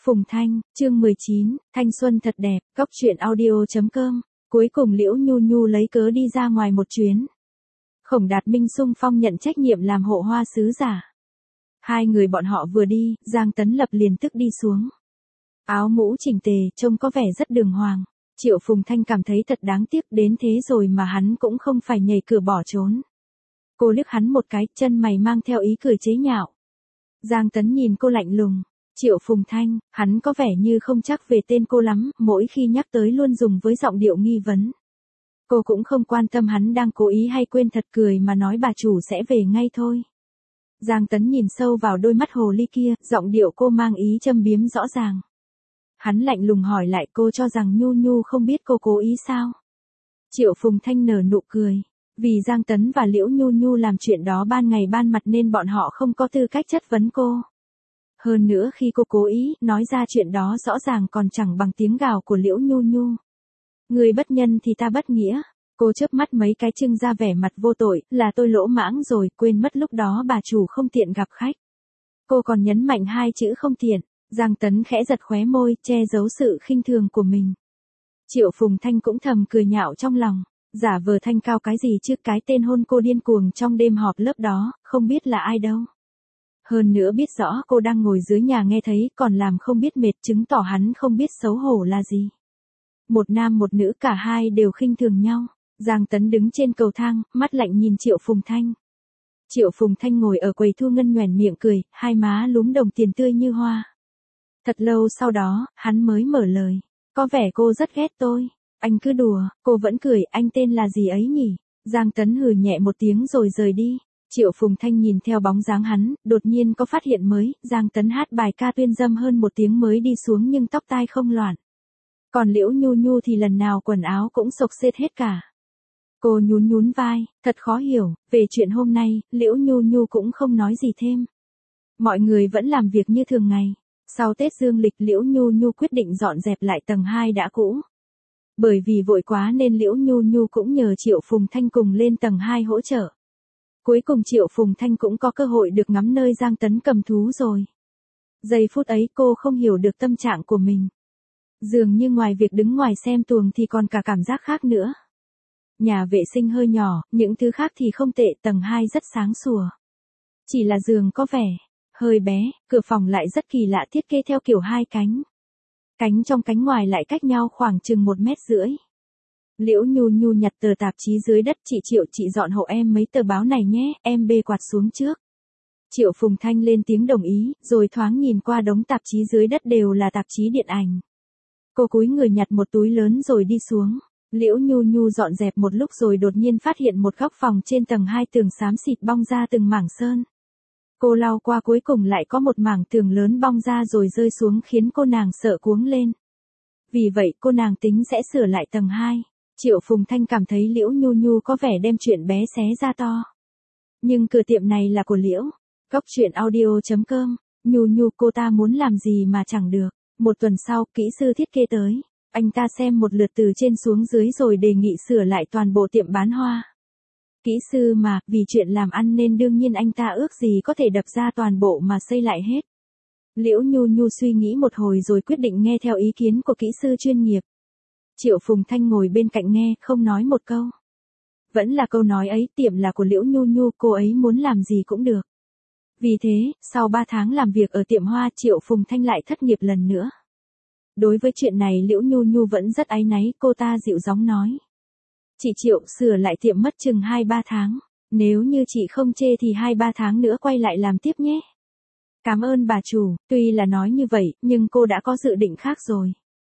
Phùng Thanh, chương 19, thanh xuân thật đẹp, góc truyện audio.com. Cuối cùng Liễu Nhu Nhu lấy cớ đi ra ngoài một chuyến. Khổng Đạt Minh xung phong nhận trách nhiệm làm hộ hoa sứ giả. Hai người bọn họ vừa đi, Giang Tấn Lập liền tức đi xuống. Áo mũ chỉnh tề, trông có vẻ rất đường hoàng. Triệu Phùng Thanh cảm thấy thật đáng tiếc, đến thế rồi mà hắn cũng không phải nhảy cửa bỏ trốn. Cô liếc hắn một cái, chân mày mang theo ý cười chế nhạo. Giang Tấn nhìn cô lạnh lùng. Triệu Phùng Thanh, hắn có vẻ như không chắc về tên cô lắm, mỗi khi nhắc tới luôn dùng với giọng điệu nghi vấn. Cô cũng không quan tâm hắn đang cố ý hay quên thật, cười mà nói bà chủ sẽ về ngay thôi. Giang Tấn nhìn sâu vào đôi mắt hồ ly kia, giọng điệu cô mang ý châm biếm rõ ràng. Hắn lạnh lùng hỏi lại, cô cho rằng Nhu Nhu không biết cô cố ý sao? Triệu Phùng Thanh nở nụ cười. Vì Giang Tấn và Liễu Nhu Nhu làm chuyện đó ban ngày ban mặt nên bọn họ không có tư cách chất vấn cô. Hơn nữa khi cô cố ý nói ra chuyện đó rõ ràng còn chẳng bằng tiếng gào của Liễu Nhu Nhu. Người bất nhân thì ta bất nghĩa. Cô chớp mắt mấy cái trưng ra vẻ mặt vô tội, là tôi lỗ mãng rồi, quên mất lúc đó bà chủ không tiện gặp khách. Cô còn nhấn mạnh hai chữ không tiện. Giang Tấn khẽ giật khóe môi, che giấu sự khinh thường của mình. Triệu Phùng Thanh cũng thầm cười nhạo trong lòng. Giả vờ thanh cao cái gì chứ, cái tên hôn cô điên cuồng trong đêm họp lớp đó, không biết là ai đâu. Hơn nữa biết rõ cô đang ngồi dưới nhà nghe thấy, còn làm không biết mệt, chứng tỏ hắn không biết xấu hổ là gì. Một nam một nữ, cả hai đều khinh thường nhau. Giang Tấn đứng trên cầu thang, mắt lạnh nhìn Triệu Phùng Thanh. Triệu Phùng Thanh ngồi ở quầy thu ngân nhoẻn miệng cười, hai má lúm đồng tiền tươi như hoa. Thật lâu sau đó, hắn mới mở lời. Có vẻ cô rất ghét tôi. Anh cứ đùa, cô vẫn cười, anh tên là gì ấy nhỉ? Giang Tấn hừ nhẹ một tiếng rồi rời đi. Triệu Phùng Thanh nhìn theo bóng dáng hắn, đột nhiên có phát hiện mới, Giang Tấn hát bài ca tuyên dâm hơn một tiếng mới đi xuống nhưng tóc tai không loạn. Còn Liễu Nhu Nhu thì lần nào quần áo cũng xộc xếch hết cả. Cô nhún nhún vai, thật khó hiểu, về chuyện hôm nay, Liễu Nhu Nhu cũng không nói gì thêm. Mọi người vẫn làm việc như thường ngày. Sau Tết dương lịch, Liễu Nhu Nhu quyết định dọn dẹp lại tầng 2 đã cũ. Bởi vì vội quá nên Liễu Nhu Nhu cũng nhờ Triệu Phùng Thanh cùng lên tầng 2 hỗ trợ. Cuối cùng Triệu Phùng Thanh cũng có cơ hội được ngắm nơi Giang Tấn cầm thú rồi. Giây phút ấy cô không hiểu được tâm trạng của mình. Dường như ngoài việc đứng ngoài xem tuồng thì còn cả cảm giác khác nữa. Nhà vệ sinh hơi nhỏ, những thứ khác thì không tệ, tầng 2 rất sáng sủa. Chỉ là giường có vẻ hơi bé, cửa phòng lại rất kỳ lạ, thiết kế theo kiểu hai cánh. Cánh trong cánh ngoài lại cách nhau khoảng chừng 1,5 mét. Liễu Nhu Nhu nhặt tờ tạp chí dưới đất, chị Triệu, chị dọn hộ em mấy tờ báo này nhé, em bê quạt xuống trước. Triệu Phùng Thanh lên tiếng đồng ý, rồi thoáng nhìn qua đống tạp chí dưới đất đều là tạp chí điện ảnh. Cô cúi người nhặt một túi lớn rồi đi xuống. Liễu Nhu Nhu dọn dẹp một lúc rồi đột nhiên phát hiện một góc phòng trên tầng 2 tường xám xịt bong ra từng mảng sơn. Cô lau qua cuối cùng lại có một mảng tường lớn bong ra rồi rơi xuống khiến cô nàng sợ cuống lên. Vì vậy cô nàng tính sẽ sửa lại tầng 2. Triệu Phùng Thanh cảm thấy Liễu Nhu Nhu có vẻ đem chuyện bé xé ra to. Nhưng cửa tiệm này là của Liễu. Góc truyện audio.com. Nhu Nhu, cô ta muốn làm gì mà chẳng được. Một tuần sau, kỹ sư thiết kế tới. Anh ta xem một lượt từ trên xuống dưới rồi đề nghị sửa lại toàn bộ tiệm bán hoa. Kỹ sư mà, vì chuyện làm ăn nên đương nhiên anh ta ước gì có thể đập ra toàn bộ mà xây lại hết. Liễu Nhu Nhu suy nghĩ một hồi rồi quyết định nghe theo ý kiến của kỹ sư chuyên nghiệp. Triệu Phùng Thanh ngồi bên cạnh nghe, không nói một câu. Vẫn là câu nói ấy, tiệm là của Liễu Nhu Nhu, cô ấy muốn làm gì cũng được. Vì thế, sau 3 tháng làm việc ở tiệm hoa, Triệu Phùng Thanh lại thất nghiệp lần nữa. Đối với chuyện này Liễu Nhu Nhu vẫn rất áy náy, cô ta dịu giọng nói. Chị Triệu, sửa lại tiệm mất chừng 2-3 tháng. Nếu như chị không chê thì 2-3 tháng nữa quay lại làm tiếp nhé. Cảm ơn bà chủ, tuy là nói như vậy, nhưng cô đã có dự định khác rồi.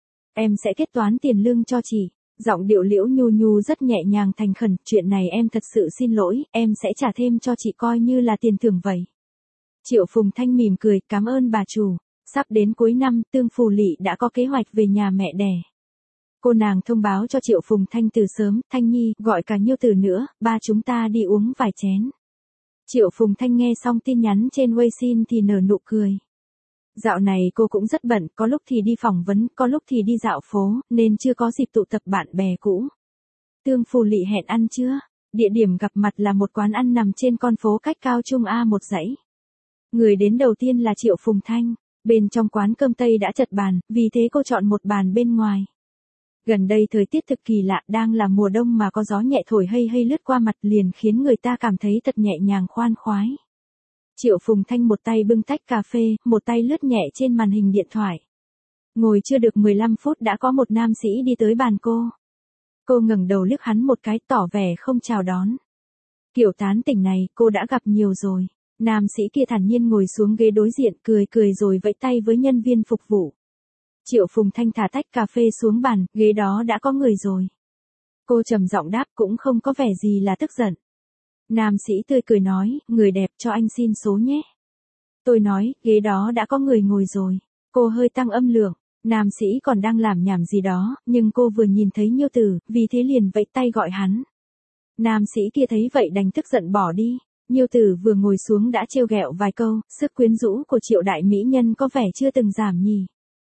Em sẽ kết toán tiền lương cho chị. Giọng điệu Liễu Nhu Nhu rất nhẹ nhàng thành khẩn, chuyện này em thật sự xin lỗi, em sẽ trả thêm cho chị coi như là tiền thưởng vậy. Triệu Phùng Thanh mỉm cười, cảm ơn bà chủ. Sắp đến cuối năm, Tương Phù Lị đã có kế hoạch về nhà mẹ đẻ. Cô nàng thông báo cho Triệu Phùng Thanh từ sớm, Thanh Nhi, gọi cả Nhiêu Tử nữa, ba chúng ta đi uống vài chén. Triệu Phùng Thanh nghe xong tin nhắn trên Weixin thì nở nụ cười. Dạo này cô cũng rất bận, có lúc thì đi phỏng vấn, có lúc thì đi dạo phố, nên chưa có dịp tụ tập bạn bè cũ. Tương Phù Lị hẹn ăn chưa? Địa điểm gặp mặt là một quán ăn nằm trên con phố cách Cao Trung A một dãy. Người đến đầu tiên là Triệu Phùng Thanh. Bên trong quán cơm Tây đã chật bàn, vì thế cô chọn một bàn bên ngoài. Gần đây thời tiết thực kỳ lạ, đang là mùa đông mà có gió nhẹ thổi hây hây lướt qua mặt liền khiến người ta cảm thấy thật nhẹ nhàng khoan khoái. Triệu Phùng Thanh một tay bưng tách cà phê, một tay lướt nhẹ trên màn hình điện thoại. Ngồi chưa được 15 phút đã có một nam sĩ đi tới bàn cô. Cô ngẩng đầu liếc hắn một cái tỏ vẻ không chào đón. Kiểu tán tỉnh này cô đã gặp nhiều rồi. Nam sĩ kia thản nhiên ngồi xuống ghế đối diện cười cười rồi vẫy tay với nhân viên phục vụ. Triệu Phùng Thanh thả tách cà phê xuống bàn, ghế đó đã có người rồi. Cô trầm giọng đáp cũng không có vẻ gì là tức giận. Nam sĩ tươi cười nói, người đẹp cho anh xin số nhé. Tôi nói, ghế đó đã có người ngồi rồi. Cô hơi tăng âm lượng, nam sĩ còn đang làm nhảm gì đó, nhưng cô vừa nhìn thấy Nhiêu Tử, vì thế liền vẫy tay gọi hắn. Nam sĩ kia thấy vậy đành tức giận bỏ đi. Nhiêu Tử vừa ngồi xuống đã trêu ghẹo vài câu, sức quyến rũ của Triệu đại mỹ nhân có vẻ chưa từng giảm nhỉ.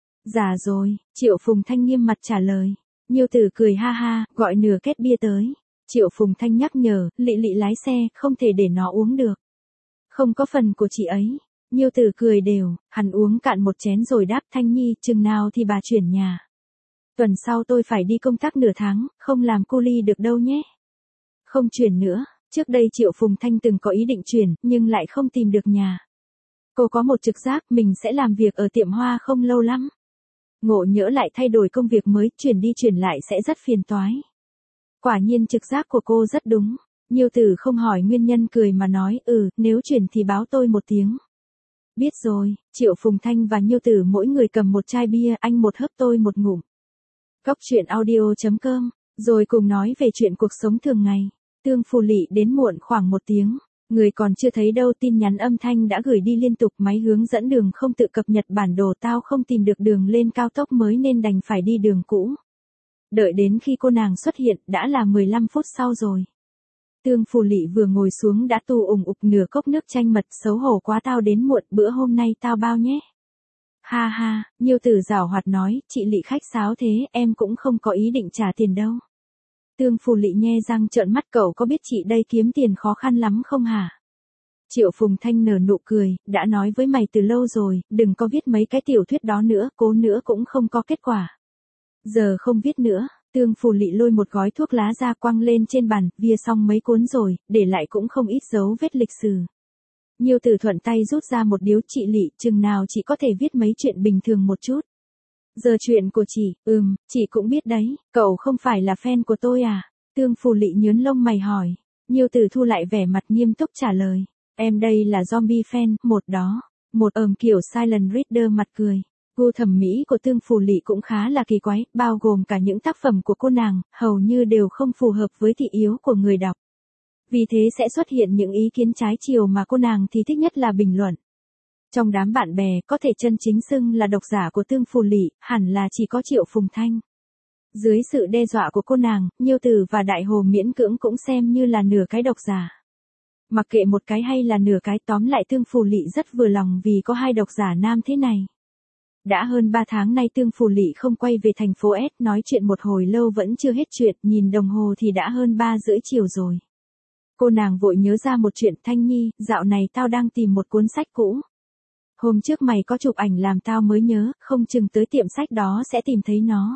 Dạ rồi, Triệu Phùng Thanh nghiêm mặt trả lời. Nhiêu Tử cười ha ha, gọi nửa két bia tới. Triệu Phùng Thanh nhắc nhở, Lị Lị lái xe, không thể để nó uống được. Không có phần của chị ấy. Nhiêu Tử cười đều, hắn uống cạn một chén rồi đáp Thanh Nhi, chừng nào thì bà chuyển nhà. Tuần sau tôi phải đi công tác nửa tháng, không làm cu li được đâu nhé. Không chuyển nữa, trước đây Triệu Phùng Thanh từng có ý định chuyển, nhưng lại không tìm được nhà. Cô có một trực giác mình sẽ làm việc ở tiệm hoa không lâu lắm. Ngộ nhỡ lại thay đổi công việc mới, chuyển đi chuyển lại sẽ rất phiền toái. Quả nhiên trực giác của cô rất đúng. Nhiêu Tử không hỏi nguyên nhân cười mà nói, nếu chuyển thì báo tôi một tiếng. Biết rồi, Triệu Phùng Thanh và Nhiêu Tử mỗi người cầm một chai bia, anh một hớp tôi một ngụm. Cóc truyện audio.com, rồi cùng nói về chuyện cuộc sống thường ngày. Tương Phù Lị đến muộn khoảng 1 tiếng. Người còn chưa thấy đâu tin nhắn âm thanh đã gửi đi liên tục, máy hướng dẫn đường không tự cập nhật bản đồ, tao không tìm được đường lên cao tốc mới nên đành phải đi đường cũ. Đợi đến khi cô nàng xuất hiện đã là 15 phút sau rồi. Tương Phù Lị vừa ngồi xuống đã tu ủng ục nửa cốc nước chanh mật, xấu hổ quá tao đến muộn, bữa hôm nay tao bao nhé. Ha ha, Nhiêu Tử giảo hoạt nói, chị Lị khách sáo thế, em cũng không có ý định trả tiền đâu. Tương Phù Lị nhe răng trợn mắt, cậu có biết chị đây kiếm tiền khó khăn lắm không hả? Triệu Phùng Thanh nở nụ cười, đã nói với mày từ lâu rồi, đừng có viết mấy cái tiểu thuyết đó nữa, cố nữa cũng không có kết quả. Giờ không viết nữa. Tương Phù Lị lôi một gói thuốc lá ra quăng lên trên bàn, via xong mấy cuốn rồi, để lại cũng không ít dấu vết lịch sử. Nhiêu Tử thuận tay rút ra một điếu, chị Lị, chừng nào chị có thể viết mấy chuyện bình thường một chút. Giờ chuyện của chị, chị cũng biết đấy, cậu không phải là fan của tôi à? Tương Phù Lị nhớn lông mày hỏi. Nhiêu Tử thu lại vẻ mặt nghiêm túc trả lời. Em đây là zombie fan, một đó. Một kiểu silent reader mặt cười. Gu thẩm mỹ của Tương Phù Lị cũng khá là kỳ quái, bao gồm cả những tác phẩm của cô nàng, hầu như đều không phù hợp với thị yếu của người đọc. Vì thế sẽ xuất hiện những ý kiến trái chiều mà cô nàng thì thích nhất là bình luận. Trong đám bạn bè, có thể chân chính xưng là độc giả của Tương Phù Lị, hẳn là chỉ có Triệu Phùng Thanh. Dưới sự đe dọa của cô nàng, Nhiêu Tử và Đại Hồ miễn cưỡng cũng xem như là nửa cái độc giả. Mặc kệ một cái hay là nửa cái, tóm lại Tương Phù Lị rất vừa lòng vì có hai độc giả nam thế này. Đã hơn 3 tháng nay Tương Phù Lị không quay về thành phố S, nói chuyện một hồi lâu vẫn chưa hết chuyện, nhìn đồng hồ thì đã hơn 3:30 chiều rồi. Cô nàng vội nhớ ra một chuyện, Thanh Nhi, dạo này tao đang tìm một cuốn sách cũ. Hôm trước mày có chụp ảnh làm tao mới nhớ, không chừng tới tiệm sách đó sẽ tìm thấy nó.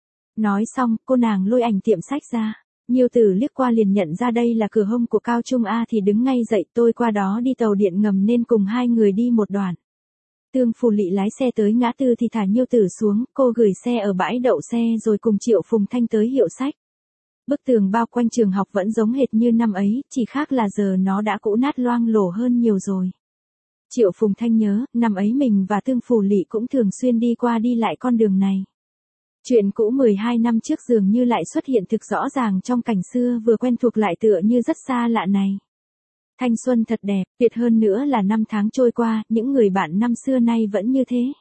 Nói xong, cô nàng lôi ảnh tiệm sách ra. Nhiêu Tử liếc qua liền nhận ra đây là cửa hông của Cao Trung A thì đứng ngay dậy, tôi qua đó đi tàu điện ngầm nên cùng hai người đi một đoạn. Tương Phù Lị lái xe tới ngã tư thì thả Nhiêu Tử xuống, cô gửi xe ở bãi đậu xe rồi cùng Triệu Phùng Thanh tới hiệu sách. Bức tường bao quanh trường học vẫn giống hệt như năm ấy, chỉ khác là giờ nó đã cũ nát loang lổ hơn nhiều rồi. Triệu Phùng Thanh nhớ, năm ấy mình và Tương Phù Lị cũng thường xuyên đi qua đi lại con đường này. Chuyện cũ 12 năm trước dường như lại xuất hiện thực rõ ràng trong cảnh xưa vừa quen thuộc lại tựa như rất xa lạ này. Thanh xuân thật đẹp, tuyệt hơn nữa là năm tháng trôi qua, những người bạn năm xưa nay vẫn như thế.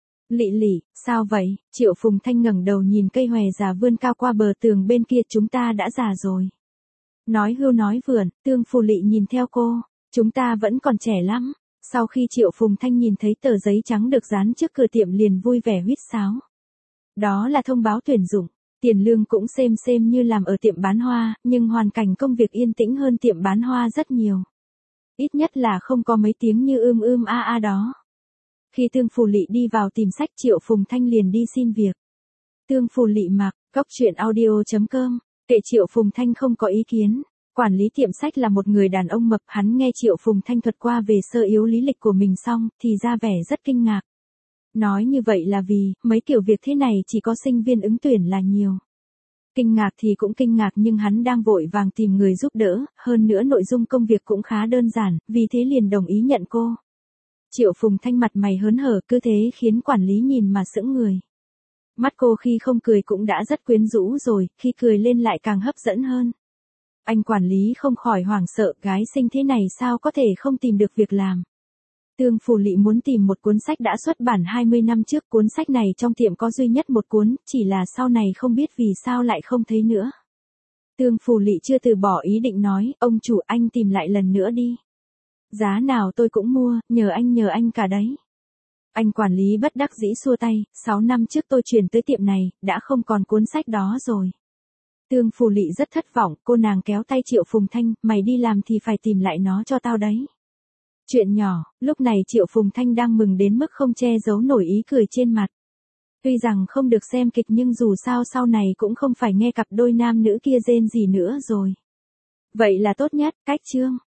Lị Lị, sao vậy? Triệu Phùng Thanh ngẩng đầu nhìn cây hòe già vươn cao qua bờ tường bên kia, chúng ta đã già rồi. Nói hưu nói vượn, Tương Phù Lị nhìn theo cô, chúng ta vẫn còn trẻ lắm. Sau khi Triệu Phùng Thanh nhìn thấy tờ giấy trắng được dán trước cửa tiệm liền vui vẻ huýt sáo. Đó là thông báo tuyển dụng, tiền lương cũng xem như làm ở tiệm bán hoa, nhưng hoàn cảnh công việc yên tĩnh hơn tiệm bán hoa rất nhiều. Ít nhất là không có mấy tiếng như a đó. Khi Tương Phù Lị đi vào tìm sách Triệu Phùng Thanh liền đi xin việc. Tương Phù Lị mặc, Cóc truyện audio.com, kệ Triệu Phùng Thanh không có ý kiến. Quản lý tiệm sách là một người đàn ông mập, hắn nghe Triệu Phùng Thanh thuật qua về sơ yếu lý lịch của mình xong, thì ra vẻ rất kinh ngạc. Nói như vậy là vì, mấy kiểu việc thế này chỉ có sinh viên ứng tuyển là nhiều. Kinh ngạc thì cũng kinh ngạc nhưng hắn đang vội vàng tìm người giúp đỡ, hơn nữa nội dung công việc cũng khá đơn giản, vì thế liền đồng ý nhận cô. Triệu Phùng Thanh mặt mày hớn hở, cứ thế khiến quản lý nhìn mà sững người. Mắt cô khi không cười cũng đã rất quyến rũ rồi, khi cười lên lại càng hấp dẫn hơn. Anh quản lý không khỏi hoảng sợ, gái xinh thế này sao có thể không tìm được việc làm. Tương Phù Lị muốn tìm một cuốn sách đã xuất bản 20 năm trước, cuốn sách này trong tiệm có duy nhất một cuốn, chỉ là sau này không biết vì sao lại không thấy nữa. Tương Phù Lị chưa từ bỏ ý định nói, ông chủ anh tìm lại lần nữa đi. Giá nào tôi cũng mua, nhờ anh cả đấy. Anh quản lý bất đắc dĩ xua tay, 6 năm trước tôi chuyển tới tiệm này, đã không còn cuốn sách đó rồi. Tương Phù Lị rất thất vọng, cô nàng kéo tay Triệu Phùng Thanh, mày đi làm thì phải tìm lại nó cho tao đấy. Chuyện nhỏ, lúc này Triệu Phùng Thanh đang mừng đến mức không che giấu nổi ý cười trên mặt. Tuy rằng không được xem kịch nhưng dù sao sau này cũng không phải nghe cặp đôi nam nữ kia rên gì nữa rồi. Vậy là tốt nhất, cách chương.